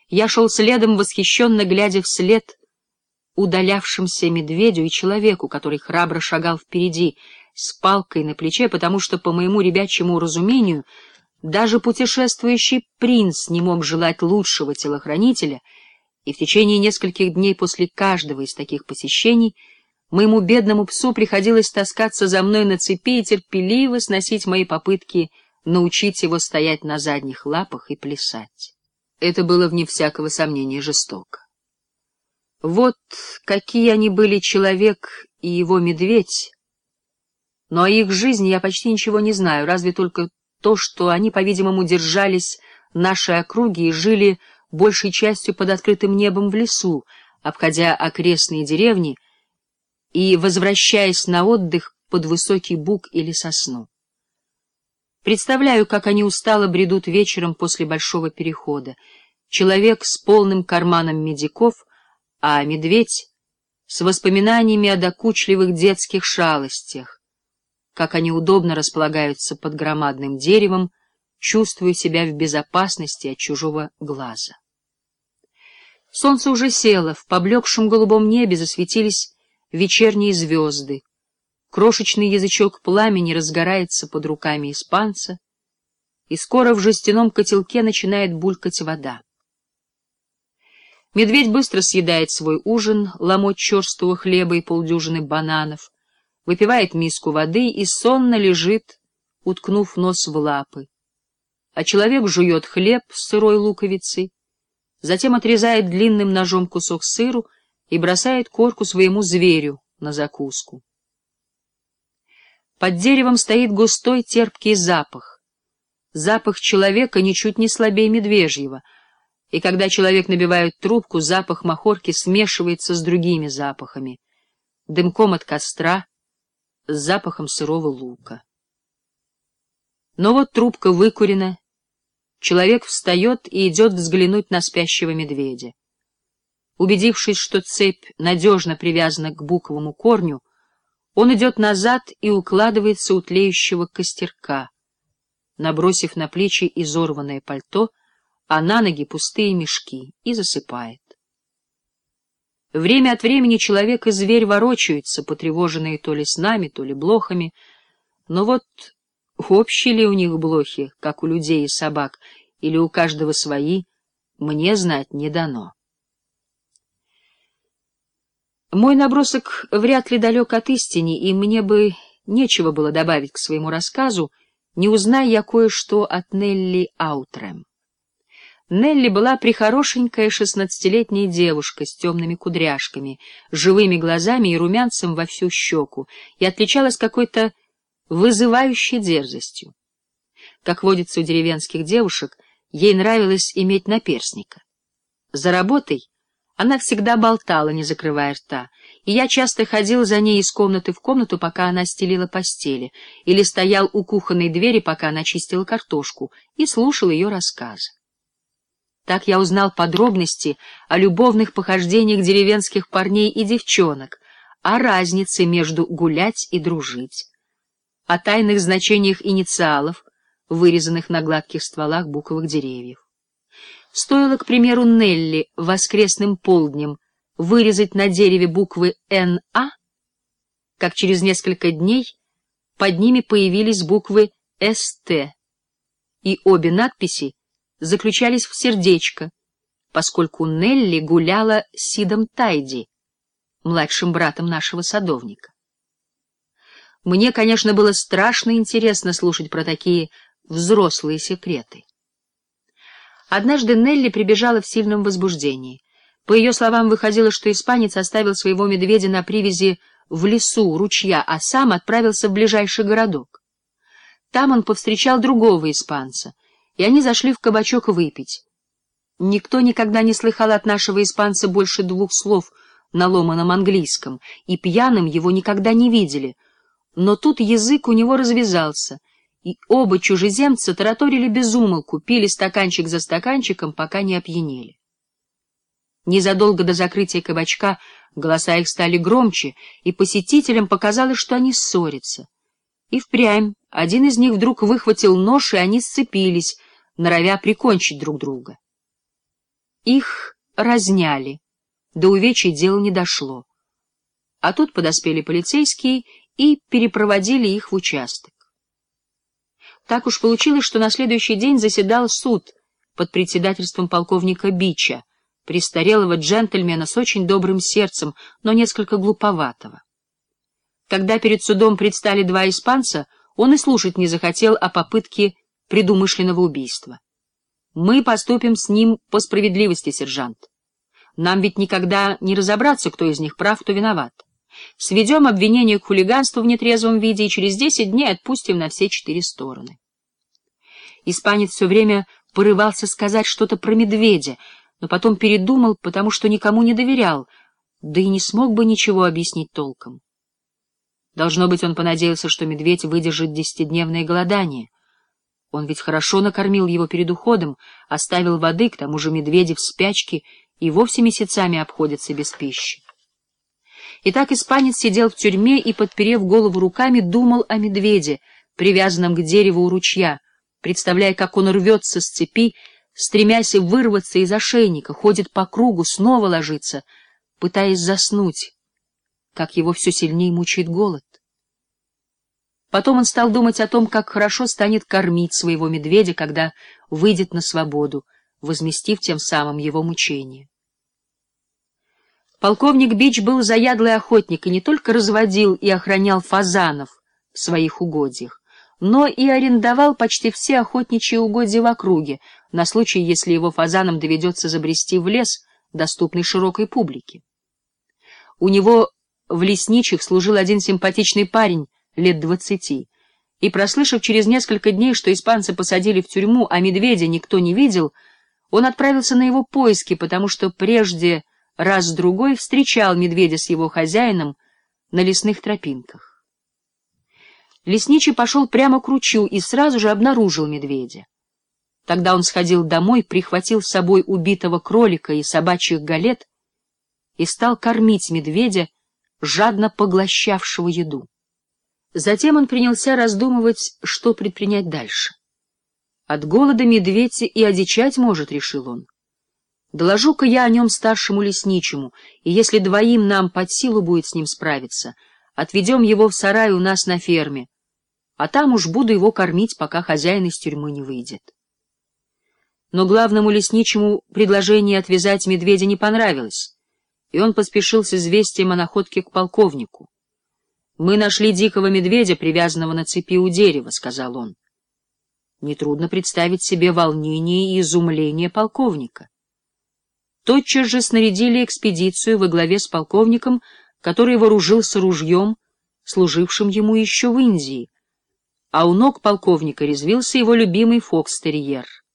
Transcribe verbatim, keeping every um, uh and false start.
Я шел следом, восхищенно глядя вслед удалявшимся медведю и человеку, который храбро шагал впереди с палкой на плече, потому что, по моему ребячьему разумению, даже путешествующий принц не мог желать лучшего телохранителя, и в течение нескольких дней после каждого из таких посещений моему бедному псу приходилось таскаться за мной на цепи и терпеливо сносить мои попытки научить его стоять на задних лапах и плясать. Это было, вне всякого сомнения, жестоко. Вот какие они были, человек и его медведь, но о их жизни я почти ничего не знаю, разве только то, что они, по-видимому, держались нашей округи и жили большей частью под открытым небом в лесу, обходя окрестные деревни и возвращаясь на отдых под высокий бук или сосну. Представляю, как они устало бредут вечером после большого перехода. Человек с полным карманом медиков, а медведь с воспоминаниями о докучливых детских шалостях, как они удобно располагаются под громадным деревом, чувствуя себя в безопасности от чужого глаза. Солнце уже село, в поблекшем голубом небе засветились вечерние звезды, крошечный язычок пламени разгорается под руками испанца, и скоро в жестяном котелке начинает булькать вода. Медведь быстро съедает свой ужин, ломоть черствого хлеба и полдюжины бананов, выпивает миску воды и сонно лежит, уткнув нос в лапы. А человек жует хлеб с сырой луковицей, затем отрезает длинным ножом кусок сыру и бросает корку своему зверю на закуску. Под деревом стоит густой терпкий запах. Запах человека ничуть не слабее медвежьего, и когда человек набивает трубку, запах махорки смешивается с другими запахами, дымком от костра, с запахом сырого лука. Но вот трубка выкурена, человек встает и идет взглянуть на спящего медведя. Убедившись, что цепь надежно привязана к буковому корню, он идет назад и укладывается у тлеющего костерка, набросив на плечи изорванное пальто, а на ноги пустые мешки, и засыпает. Время от времени человек и зверь ворочаются, потревоженные то ли снами, то ли блохами, но вот общие ли у них блохи, как у людей и собак, или у каждого свои, мне знать не дано. Мой набросок вряд ли далек от истины, и мне бы нечего было добавить к своему рассказу, не узная я кое-что от Нелли Аутрем. Нелли была прихорошенькая шестнадцатилетняя девушка с темными кудряшками, живыми глазами и румянцем во всю щеку, и отличалась какой-то вызывающей дерзостью. Как водится у деревенских девушек, ей нравилось иметь наперсника. За работой она всегда болтала, не закрывая рта, и я часто ходил за ней из комнаты в комнату, пока она стелила постели, или стоял у кухонной двери, пока она чистила картошку, и слушал ее рассказы. Так я узнал подробности о любовных похождениях деревенских парней и девчонок, о разнице между гулять и дружить, о тайных значениях инициалов, вырезанных на гладких стволах буковых деревьев. Стоило, к примеру, Нелли воскресным полднем вырезать на дереве буквы Н А, как через несколько дней под ними появились буквы С Т, и обе надписи заключались в сердечко, поскольку Нелли гуляла с Сидом Тайди, младшим братом нашего садовника. Мне, конечно, было страшно интересно слушать про такие взрослые секреты. Однажды Нелли прибежала в сильном возбуждении. По ее словам, выходило, что испанец оставил своего медведя на привязи в лесу у ручья, а сам отправился в ближайший городок. Там он повстречал другого испанца, и они зашли в кабачок выпить. Никто никогда не слыхал от нашего испанца больше двух слов на ломаном английском, и пьяным его никогда не видели, но тут язык у него развязался, и оба чужеземца тараторили без умолку, пили стаканчик за стаканчиком, пока не опьянели. Незадолго до закрытия кабачка голоса их стали громче, и посетителям показалось, что они ссорятся. И впрямь один из них вдруг выхватил нож, и они сцепились, норовя прикончить друг друга. Их разняли, до увечий дело не дошло. А тут подоспели полицейские и перепроводили их в участок. Так уж получилось, что на следующий день заседал суд под председательством полковника Бича, престарелого джентльмена с очень добрым сердцем, но несколько глуповатого. Когда перед судом предстали два испанца, он и слушать не захотел о попытке предумышленного убийства. «Мы поступим с ним по справедливости, сержант. Нам ведь никогда не разобраться, кто из них прав, кто виноват. Сведем обвинение к хулиганству в нетрезвом виде и через десять дней отпустим на все четыре стороны». Испанец все время порывался сказать что-то про медведя, но потом передумал, потому что никому не доверял, да и не смог бы ничего объяснить толком. Должно быть, он понадеялся, что медведь выдержит десятидневное голодание. Он ведь хорошо накормил его перед уходом, оставил воды, к тому же медведи в спячке и вовсе месяцами обходятся без пищи. Итак, испанец сидел в тюрьме и, подперев голову руками, думал о медведе, привязанном к дереву у ручья, представляя, как он рвется с цепи, стремясь вырваться из ошейника, ходит по кругу, снова ложится, пытаясь заснуть, как его все сильнее мучает голод. Потом он стал думать о том, как хорошо станет кормить своего медведя, когда выйдет на свободу, возместив тем самым его мучение. Полковник Бич был заядлый охотник и не только разводил и охранял фазанов в своих угодьях, но и арендовал почти все охотничьи угодья в округе, на случай, если его фазанам доведется забрести в лес, доступный широкой публике. У него в лесничьих служил один симпатичный парень лет двадцати, и, прослышав через несколько дней, что испанцы посадили в тюрьму, а медведя никто не видел, он отправился на его поиски, потому что прежде раз-другой встречал медведя с его хозяином на лесных тропинках. Лесничий пошел прямо к ручью и сразу же обнаружил медведя. Тогда он сходил домой, прихватил с собой убитого кролика и собачьих галет и стал кормить медведя, жадно поглощавшего еду. Затем он принялся раздумывать, что предпринять дальше. От голода медведь и одичать может, решил он. Доложу-ка я о нем старшему лесничему, и если двоим нам под силу будет с ним справиться, отведем его в сарай у нас на ферме, а там уж буду его кормить, пока хозяин из тюрьмы не выйдет. Но главному лесничему предложение отвязать медведя не понравилось, и он поспешил с известием о находке к полковнику. «Мы нашли дикого медведя, привязанного на цепи у дерева», — сказал он. Нетрудно представить себе волнение и изумление полковника. Тотчас же снарядили экспедицию во главе с полковником, который вооружился ружьем, служившим ему еще в Индии, а у ног полковника резвился его любимый фокстерьер.